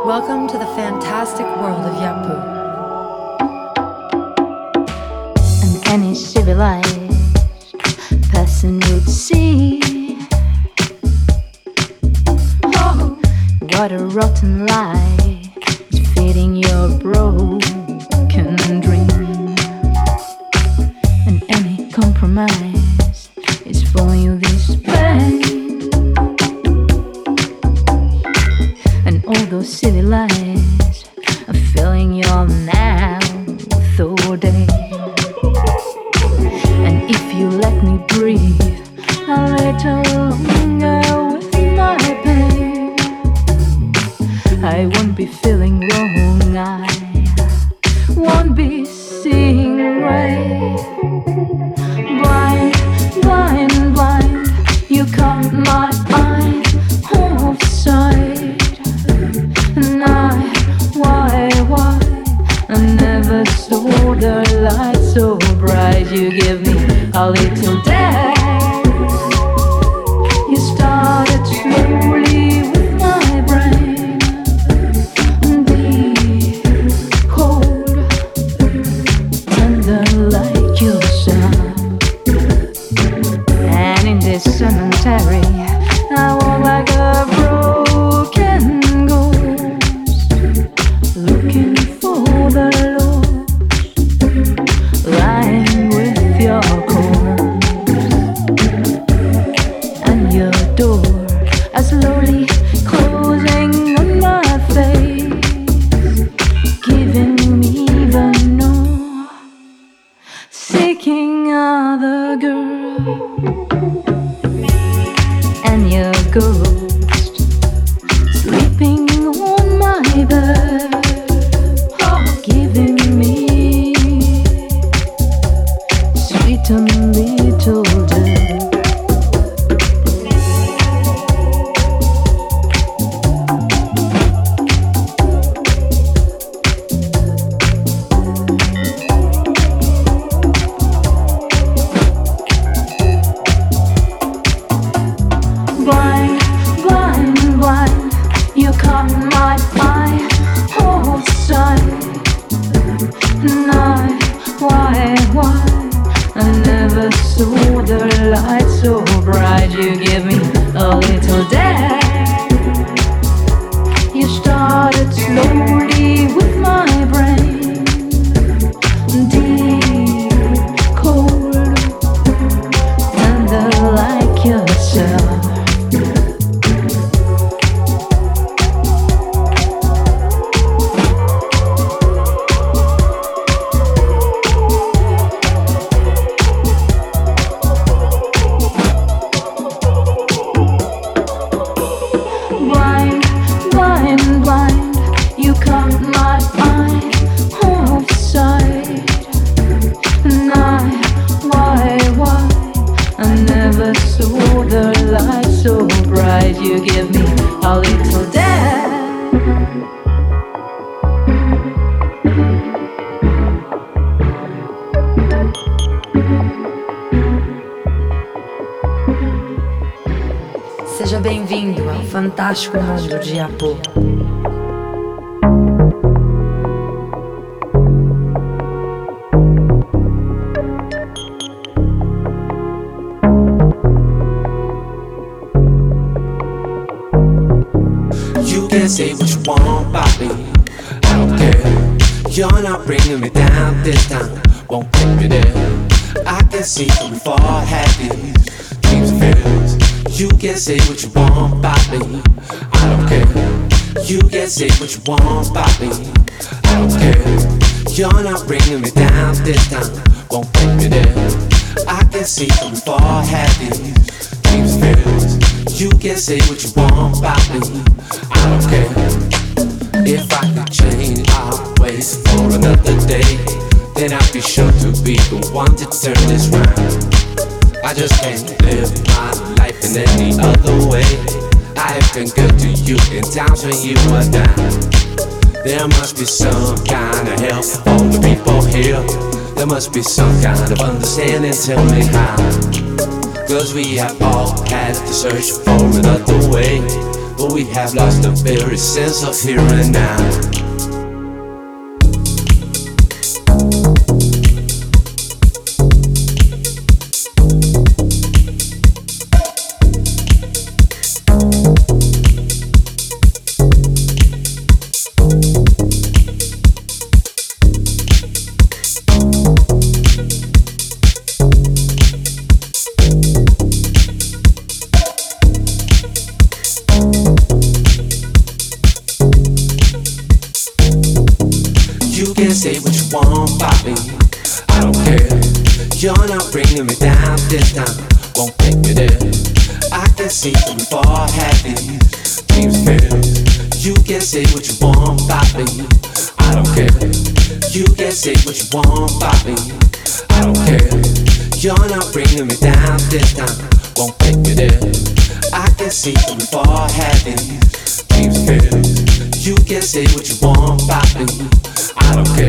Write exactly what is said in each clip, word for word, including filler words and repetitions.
Welcome to the fantastic world of Yapu. And any civilized person would see oh, what a rotten lie is feeding your broken dream. And any compromise is for you this pain. And all those silly lies are filling your mouth all day. And if you let me breathe a little longer with my pain, I won't be feeling wrong, I won't be seeing right. Blind, blind, blind, you caught my eye offside. And I, why, why, I never saw the light so bright. You give me a little dance. You started slowly with my brain. Deep, cold, tender like yourself. And in this cemetery I walk like a broken ghost, looking for the Lord, lying with your corpse. And your door are slowly closing on my face, giving me the no, seeking other girl. And your ghost sleeping on my bed, oh, giving me sweet and little death. Blind, blind, blind, you caught my eye offside. And I, why, why, I never saw the light so bright. You give me a little dance. You started slowly with my brain. Deep, cold, tender like yourself. Blind, blind, blind, you caught my eye offside. And I, why, why, I never saw the light so bright. You give me a little dance. Seja bem-vindo ao fantástico mundo de Yapu. You can say what you want about me, I don't care. You're not bringing me down this time, won't keep me there. I can see from far, had these dreams and fears. You can say what you want about me, I don't care. You can say what you want about me, I don't care. You're not bringing me down this time, won't keep me there. I can see from far, had these dreams and fears. You can say what you want about me, I don't care. If I could change our ways for another day, then I'd be sure to be the one to turn this round. I just can't live my life in any other way. I have been good to you in times when you were down. There must be some kind of help for all the people here. There must be some kind of understanding, tell me how. Cause we have all had to search for another way. but we have lost the very sense of here and now. Say what you want, Bobby, I don't care. You're not bringing me down this time, won't take me there. I can see from far had these dreams filled. You can say what you want, Bobby, I don't care. You can say what you want, Bobby, I don't care. You're not bringing me down this time, won't take me there. I can see from far had these dreams filled. You can say what you want, Bobby, I don't care.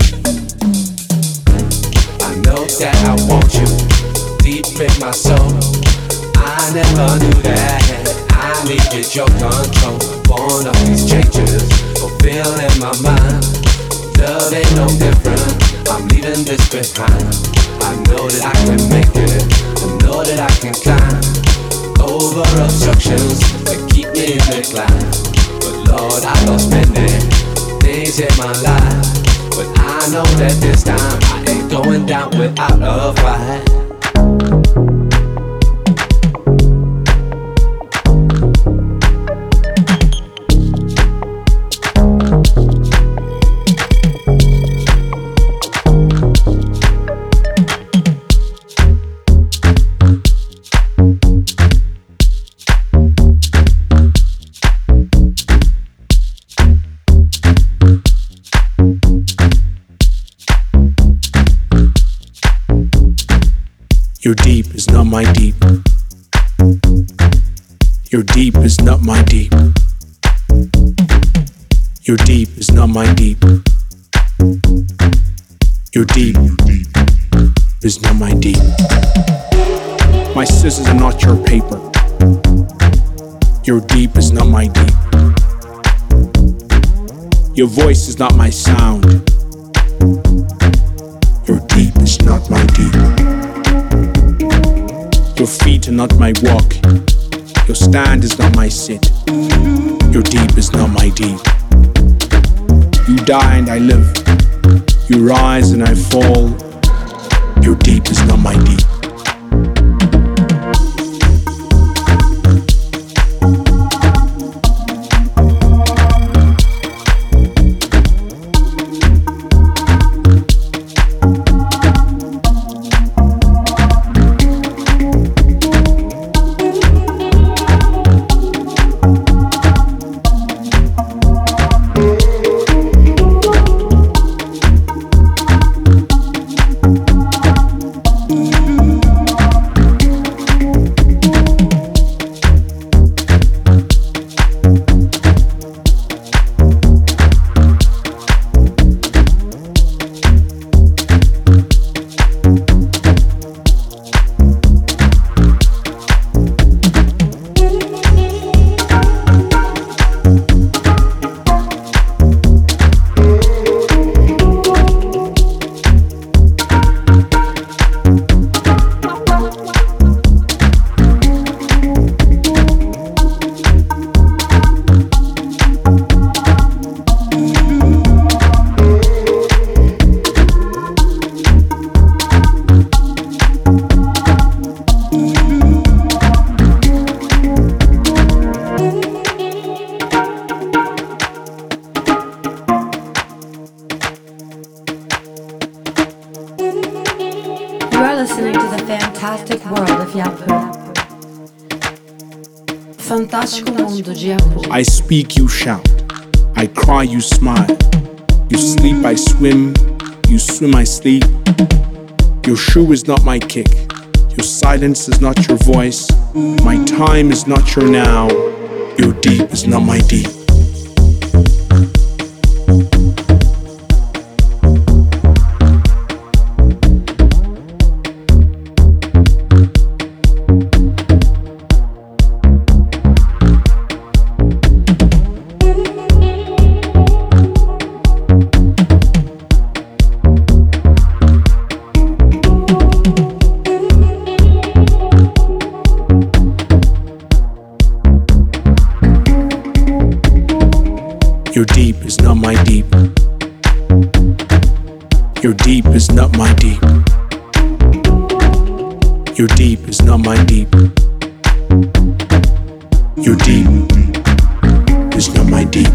I know that I want you deep in my soul. I never knew that I needed your control. Born of these changes, fulfilling my mind. Love ain't no different, I'm leaving this behind. I know that I can make it, I know that I can climb over obstructions that keep me in the climb. But Lord, I lost many things in my life, but I know that this time I ain't going down without a fight. Your deep is not my deep. Your deep is not my deep. Your deep is not my deep. Your deep is not my deep. My scissors are not your paper. Your deep is not my deep. Your voice is not my sound. Your deep is not my deep. Your feet are not my walk. Your stand is not my sit. Your deep is not my deep. You die and I live. You rise and I fall. Your deep is not my deep. Fantástico mundo de Yapu. I speak, you shout. I cry, you smile. You sleep, I swim. You swim, I sleep. Your shoe is not my kick. Your silence is not your voice. My time is not your now. Your deep is not my deep. not my deep. Your deep is not my deep. Your deep is not my deep.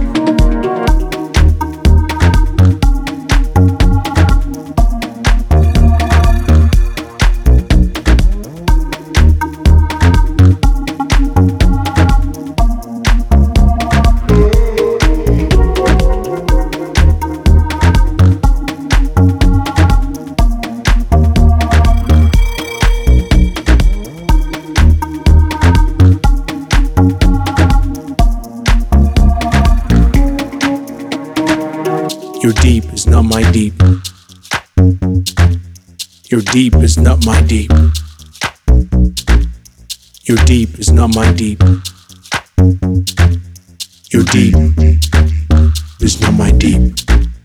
Your deep is not my deep. Your deep is not my deep. Your deep is not my deep. Your deep is not my deep.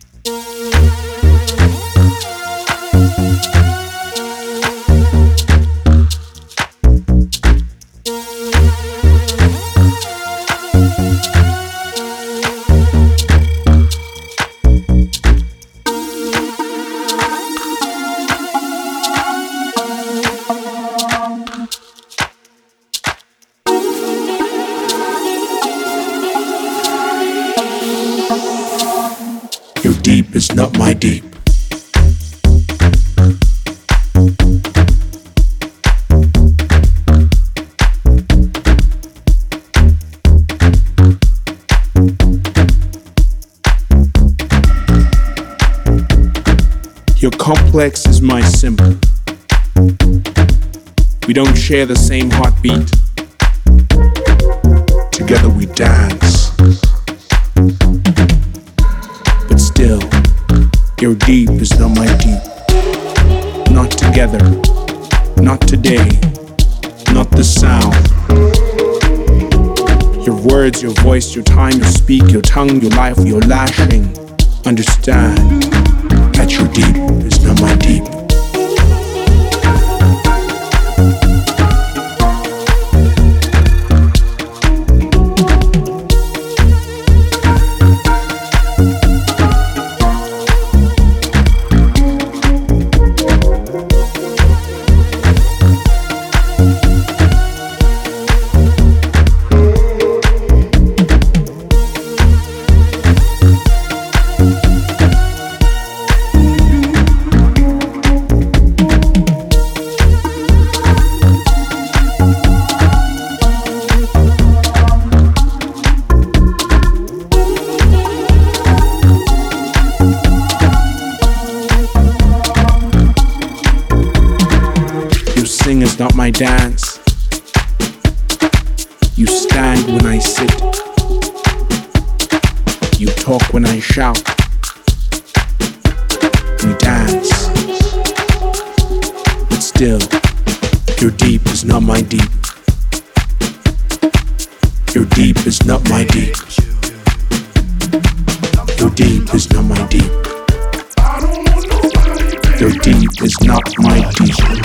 Your deep is not my deep. Your complex is my simple. We don't share the same heartbeat. Together we dance. But still, your deep is not my deep. Not together, not today, not the sound. Your words, your voice, your time, your speak, your tongue, your life, your lashing. Understand that your deep is not my deep. Sing is not my dance. You stand when I sit. You talk when I shout. We dance. But still, your deep is not my deep. Your deep is not my deep. Your deep is not my deep. Your deep is not my deep.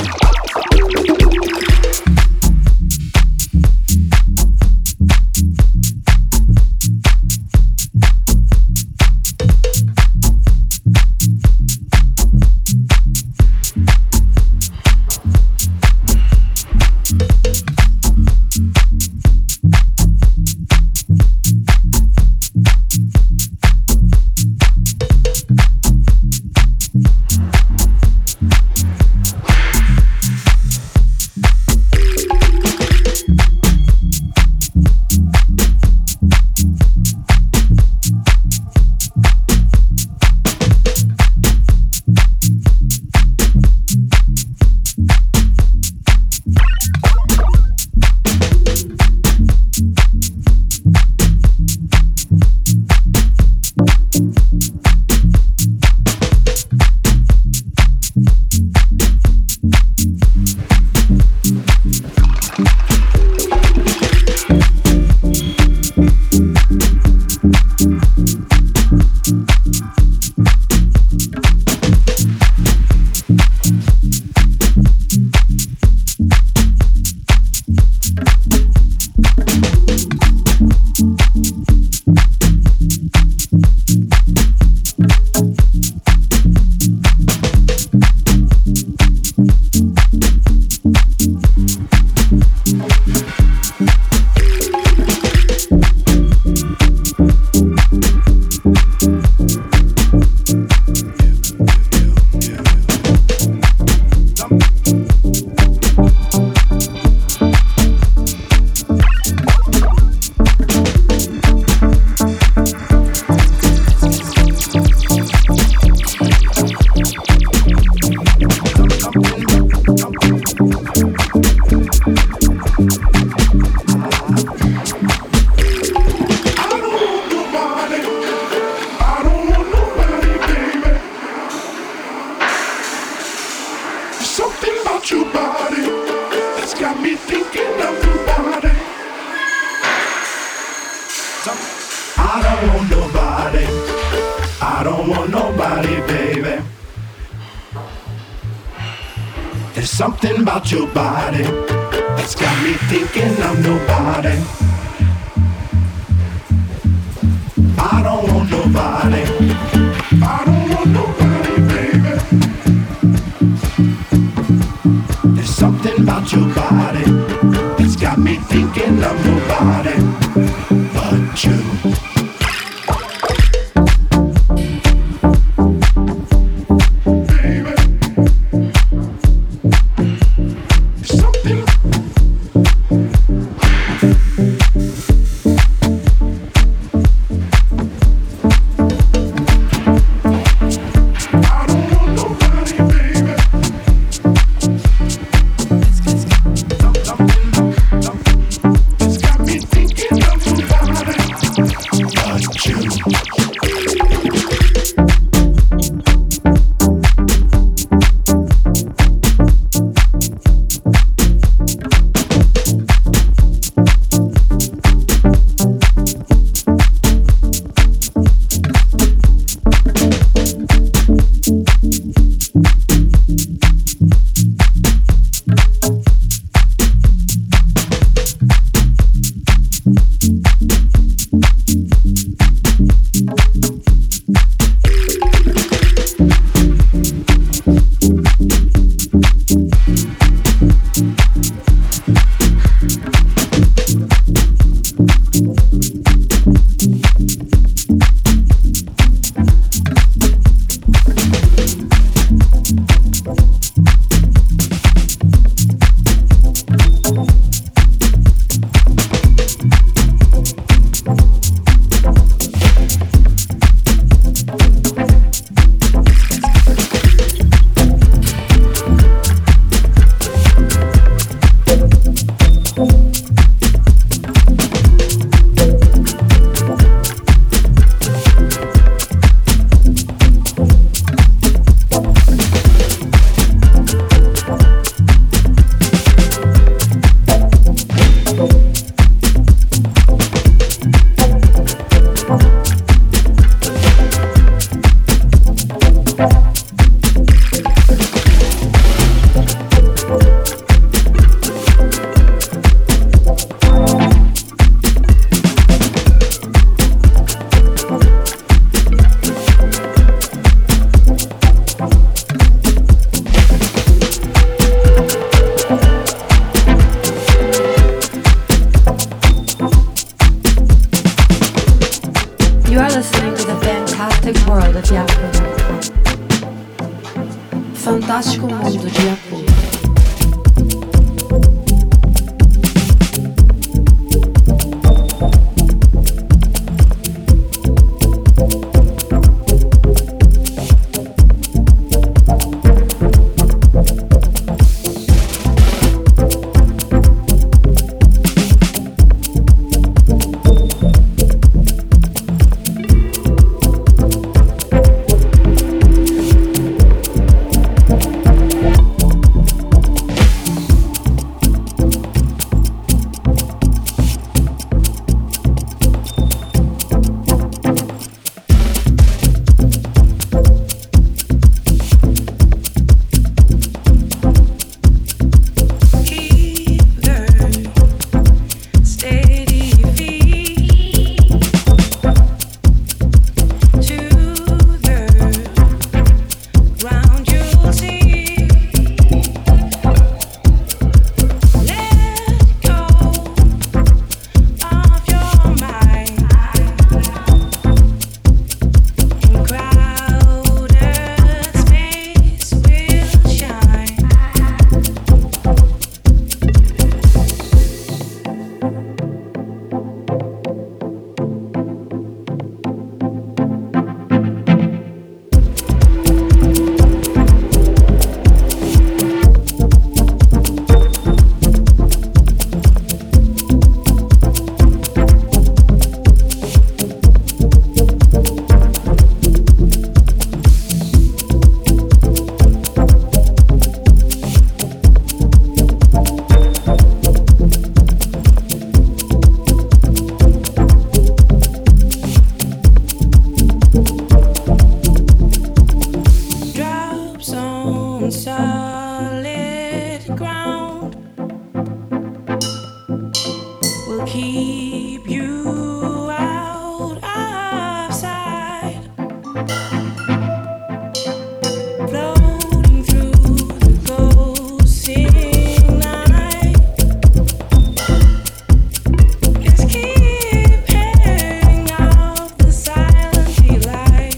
Your body that's got me thinking I'm nobody. I don't want nobody. I don't want nobody, baby. There's something about your body that's got me thinking I'm nobody but you. Fantástico mundo de apoio. keep you out of sight. Floating through the closing night. It's keeping out the silent delight.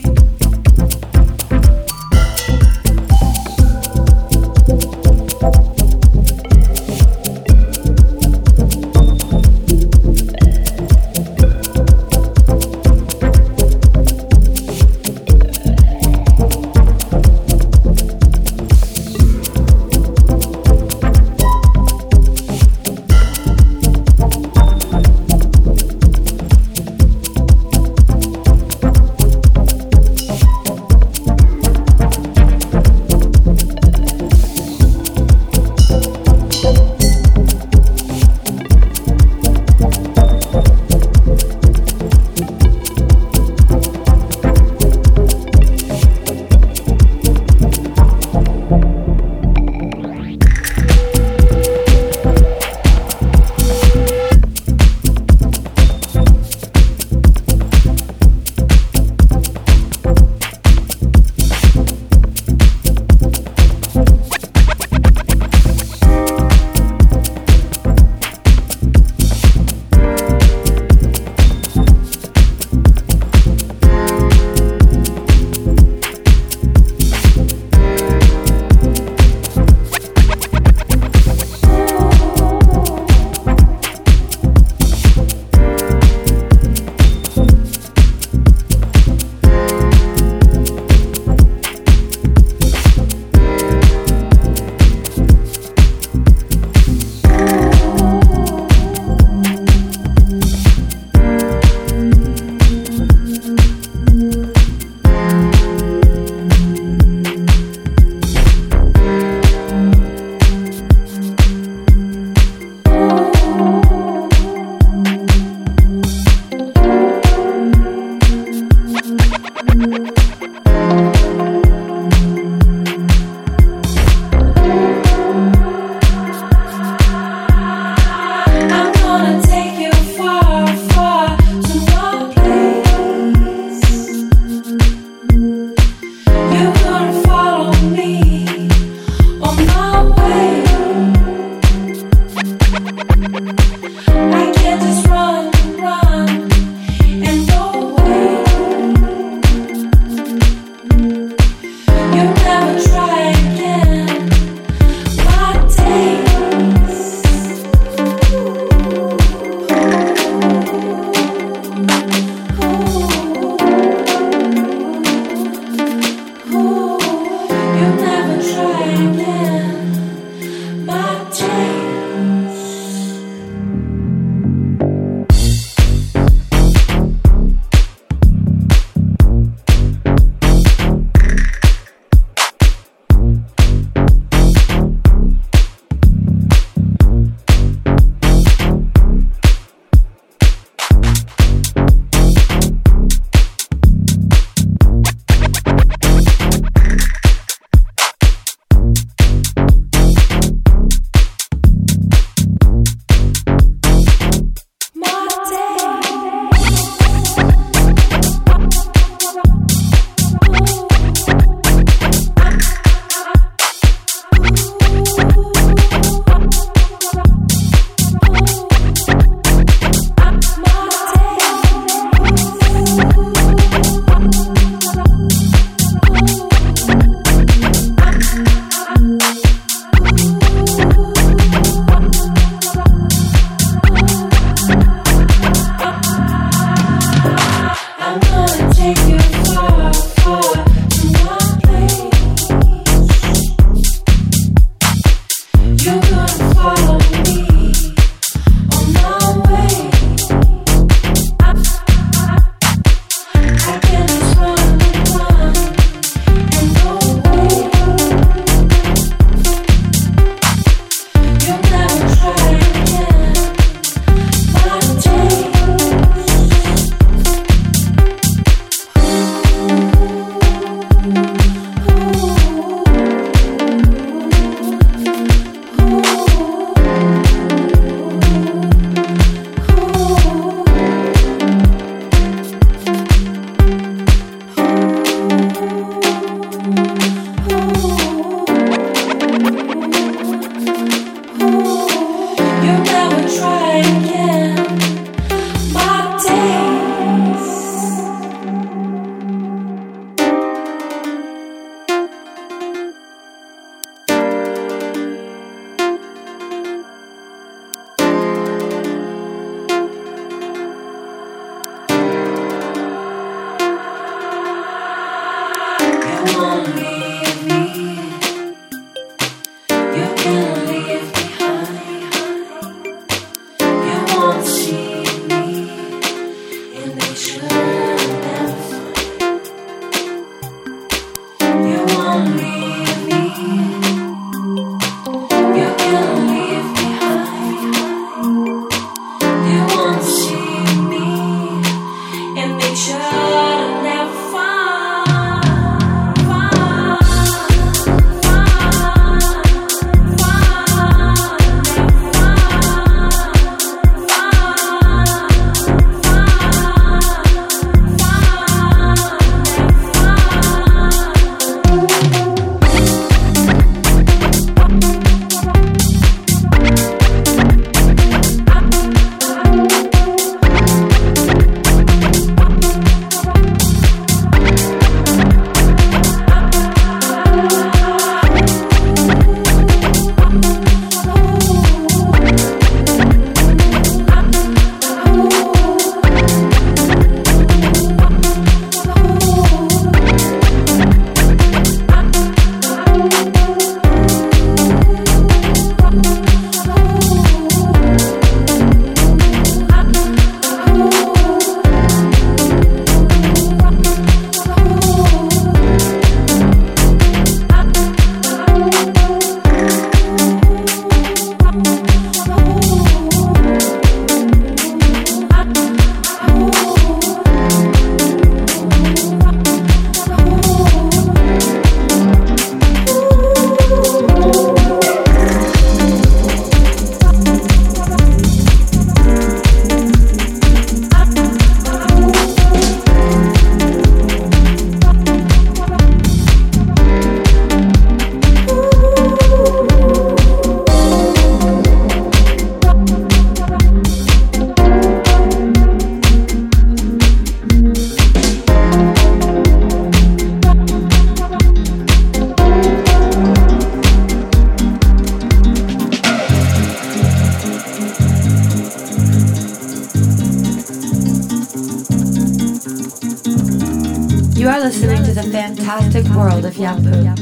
You are listening to the fantastic world of Yapu.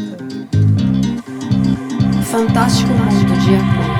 Fantástico mundo de Yapu.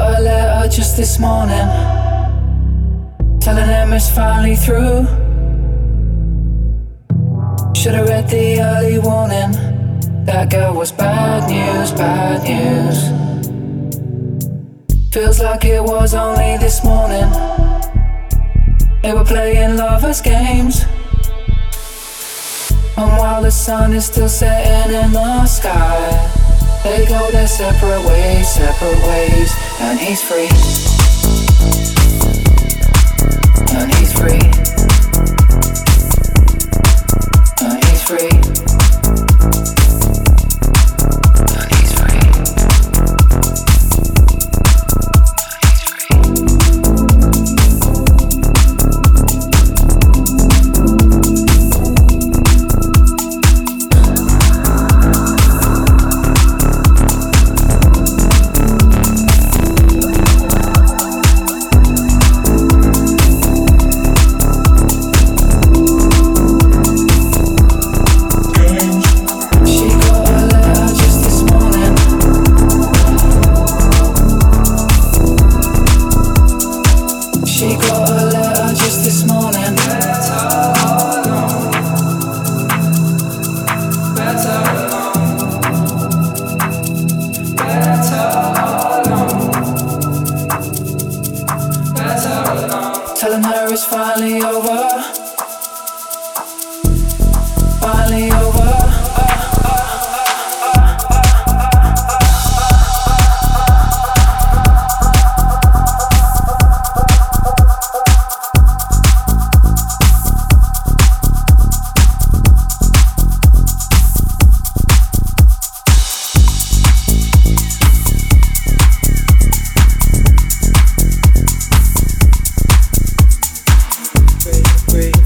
got a letter just this morning telling him it's finally through. Should've read the early warning. That girl was bad news, bad news. Feels like it was only this morning they were playing lovers' games. And while the sun is still setting in the sky, they go their separate ways, separate ways. And he's free. And he's free. And he's free. And he's free. Telling her it's finally over. Finally over. Free.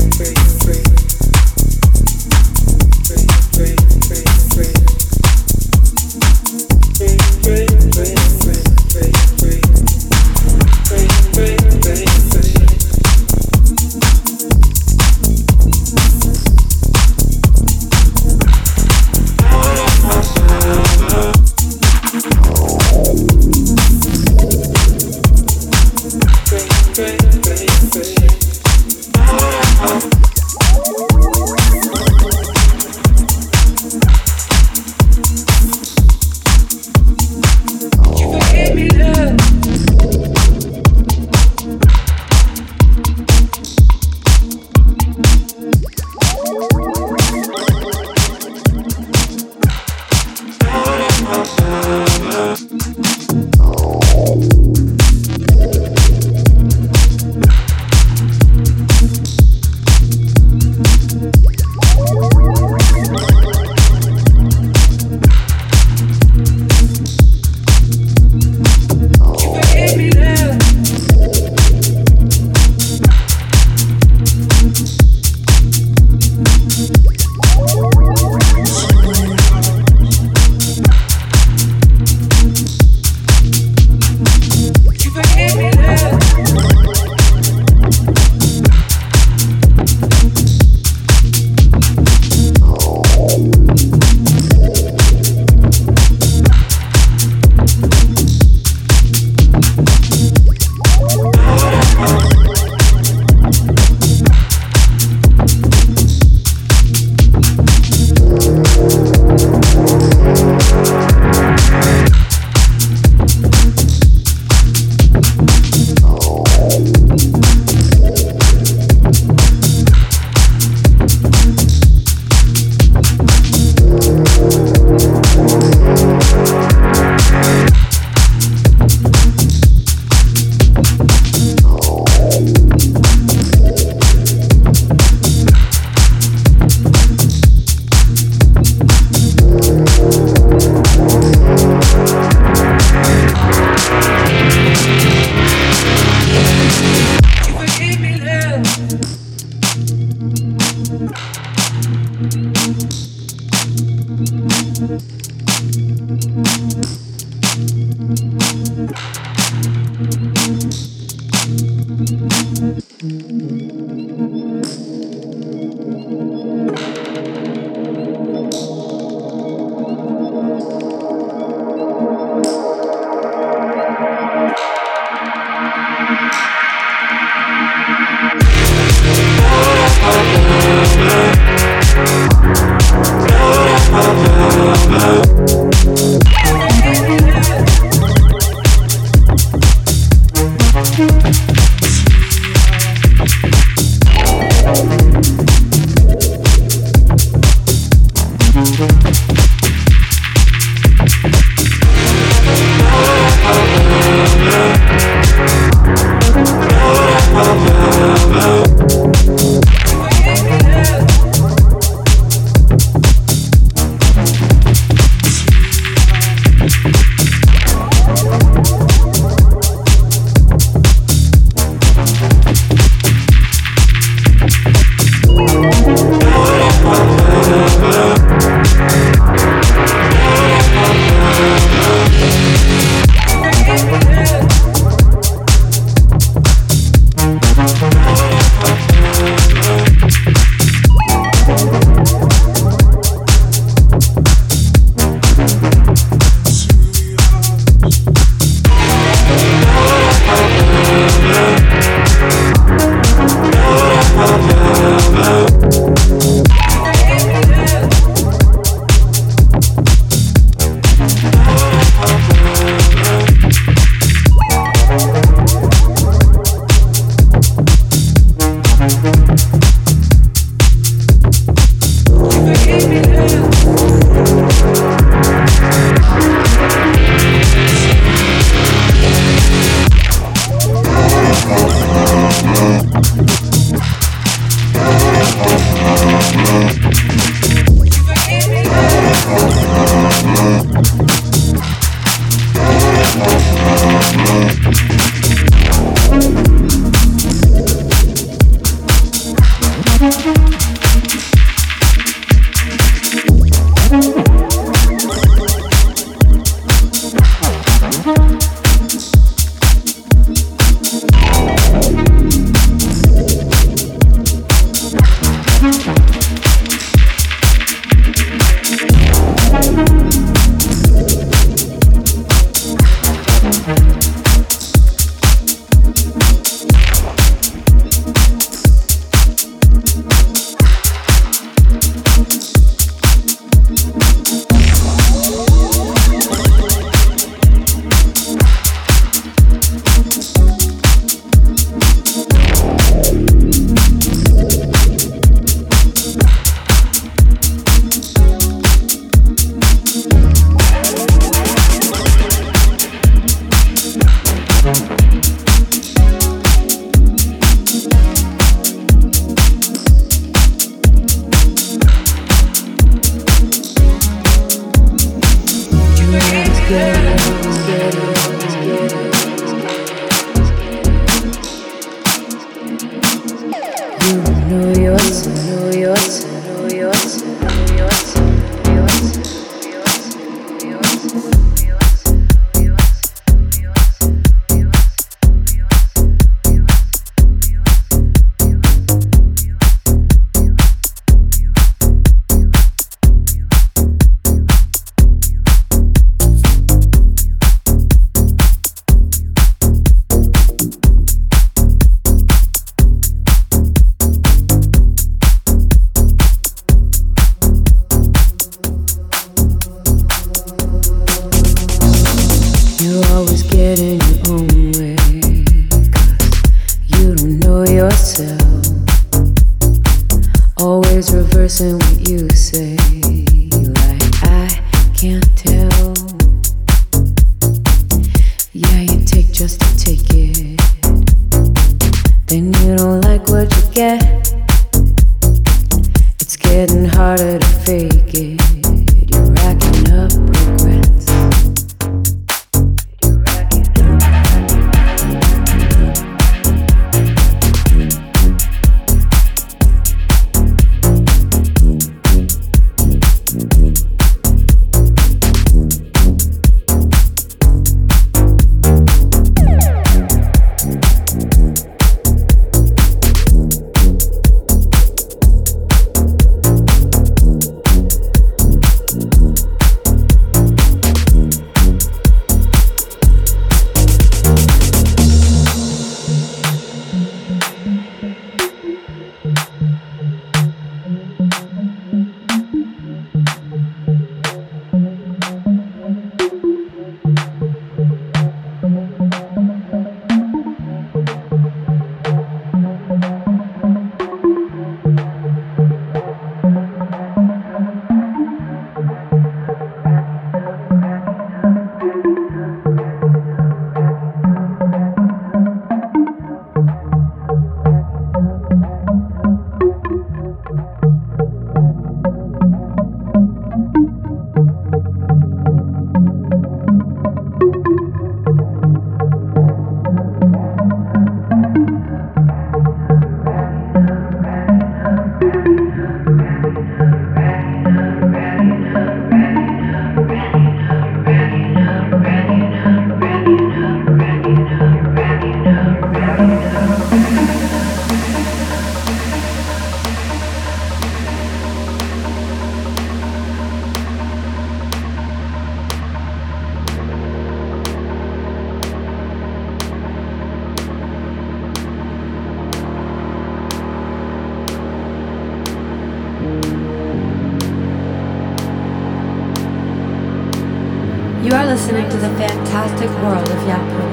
listening to the fantastic world of Yapu.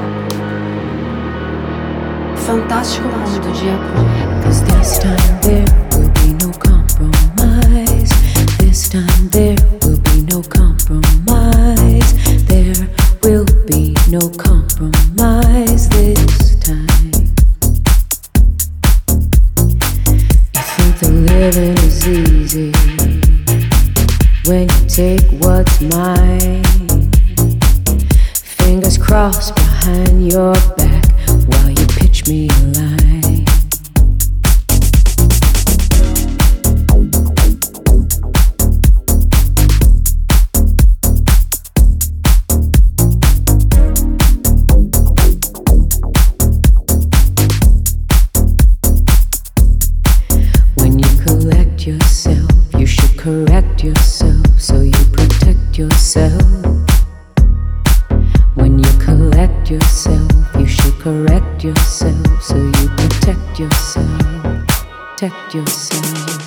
Fantástico mundo de Yapu. Cause this time there will be no compromise. This time there will be no compromise. There will be no compromise this time. You think the living is easy when you take what's mine. Fingers crossed behind your back while you pitch me a line. When you collect yourself, you should correct yourself so you protect yourself. When you collect yourself, you should correct yourself so you protect yourself. Protect yourself.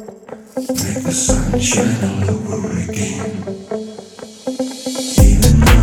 Make the sun shine all over again. Even though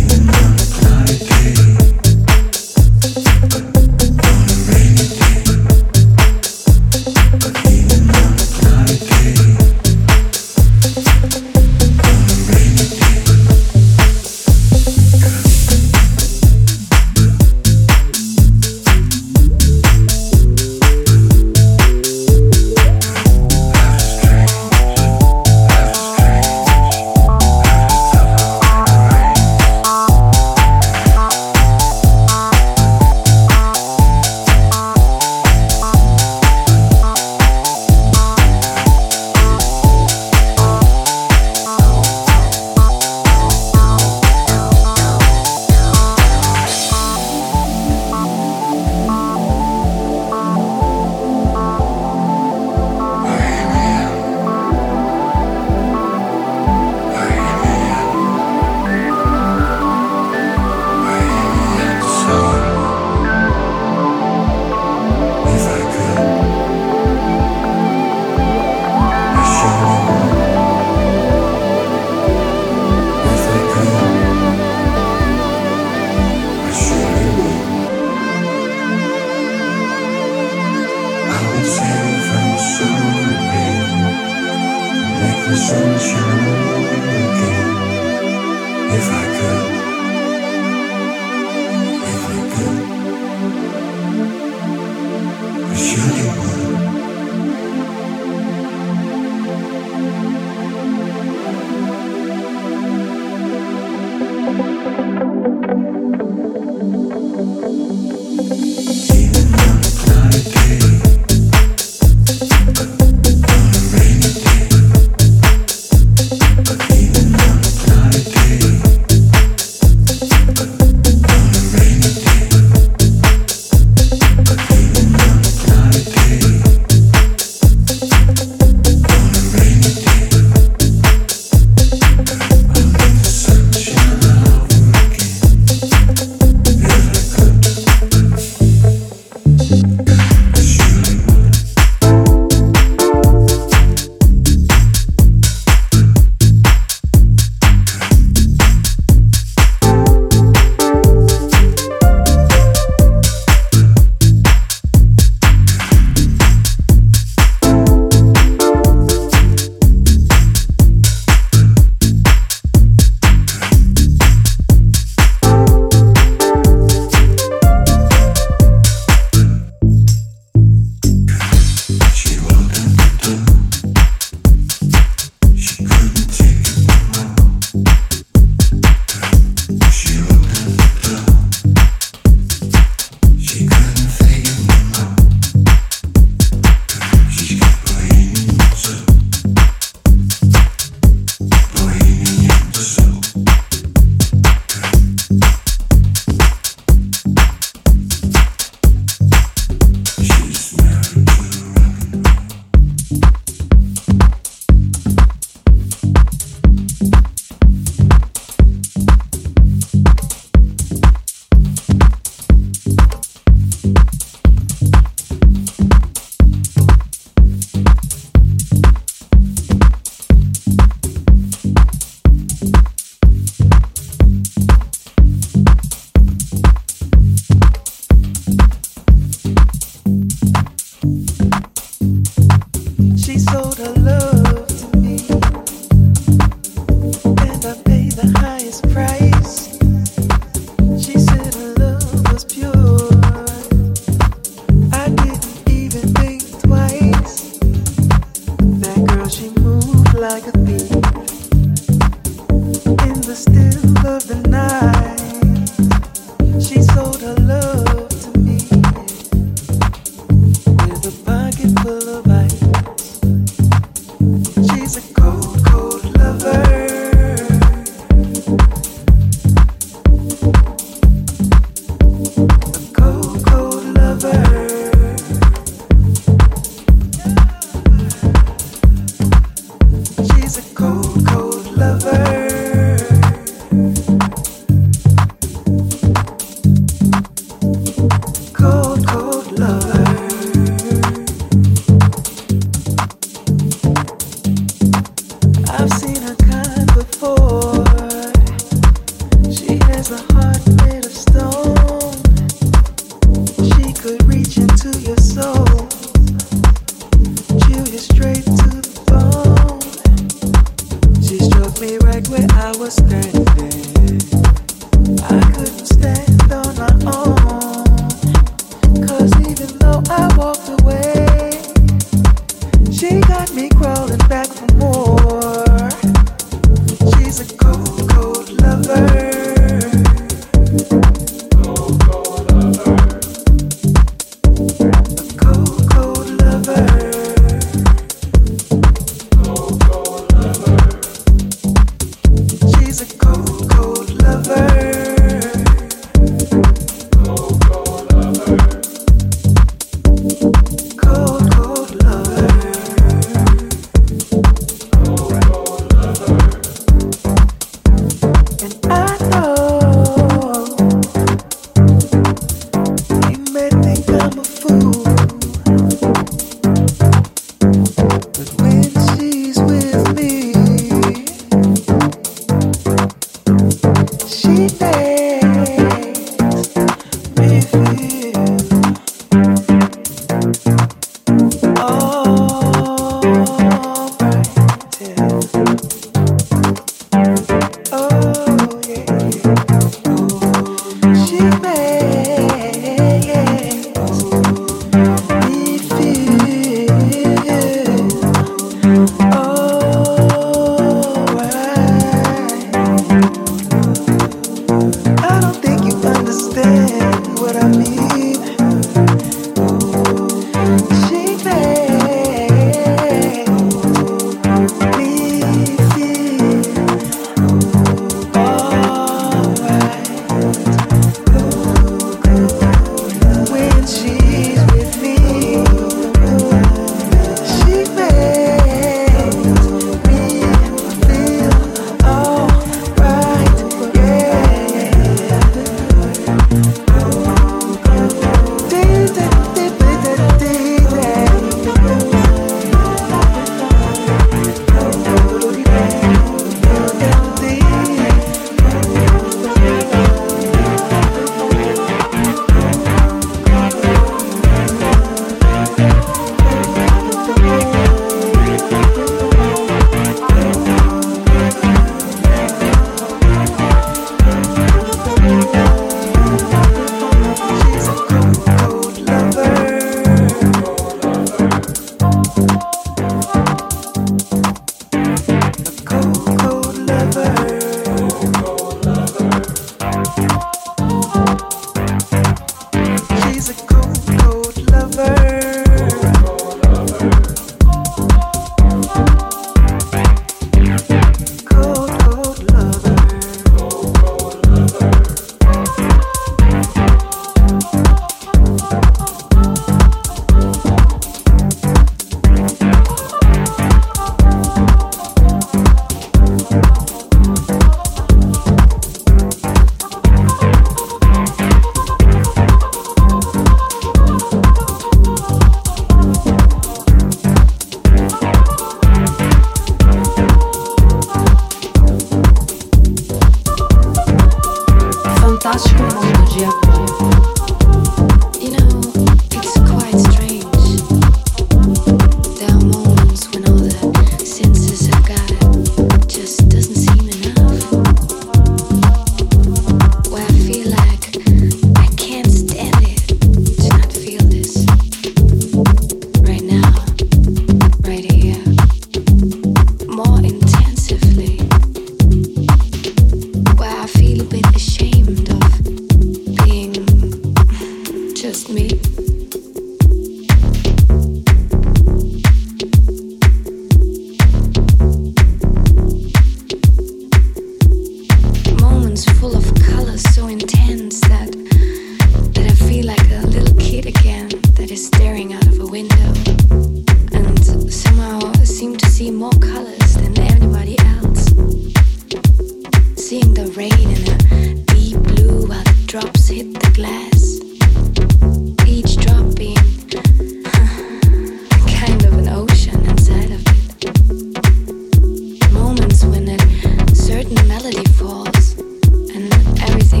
Melody falls and everything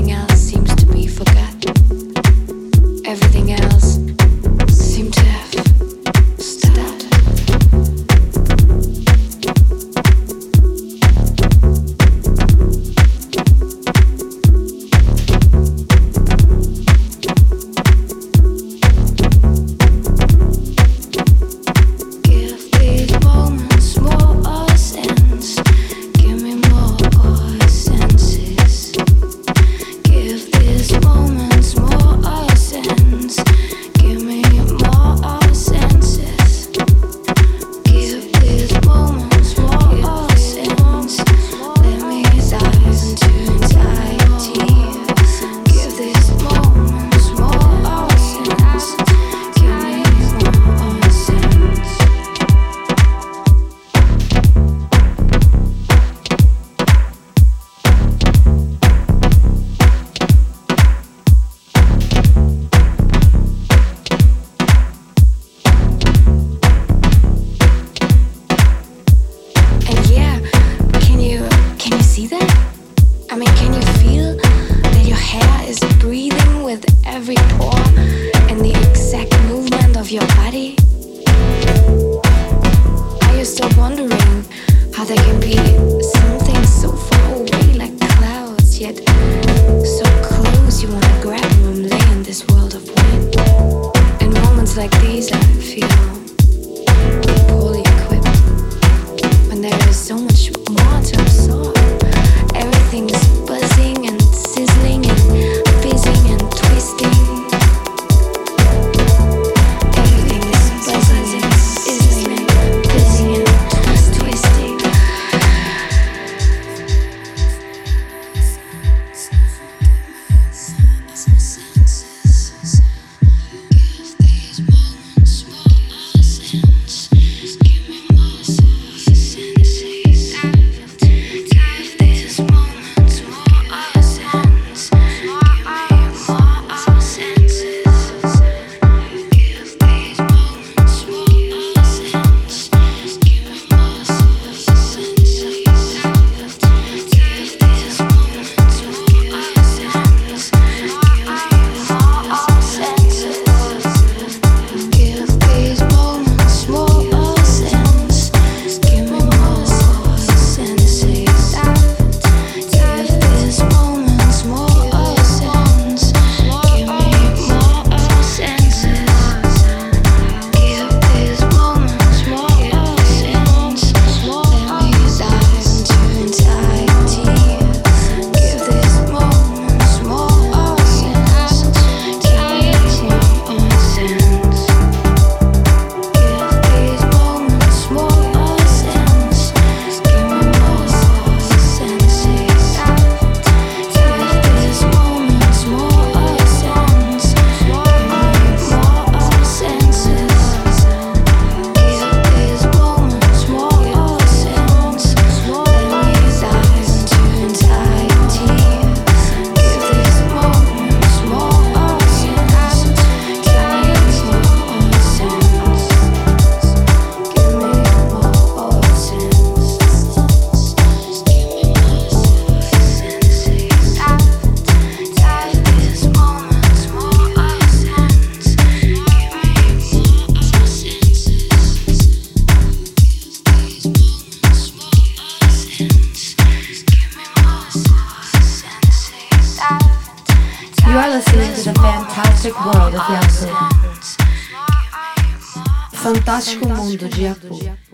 hair is breathing with every pore and the exact movement of your body? Are you still wondering how there can be something so far away like clouds, yet so close you wanna grab them and lay in this world of wind? In moments like these I feel poorly equipped, when there is so much more to absorb. Everything is buzzing and sizzling and fizzing and twisting. Everything is buzzing and sizzling, fizzing and twist twisting. You are listening to the fantastic world of Yapu. Fantástico mundo de Yapu.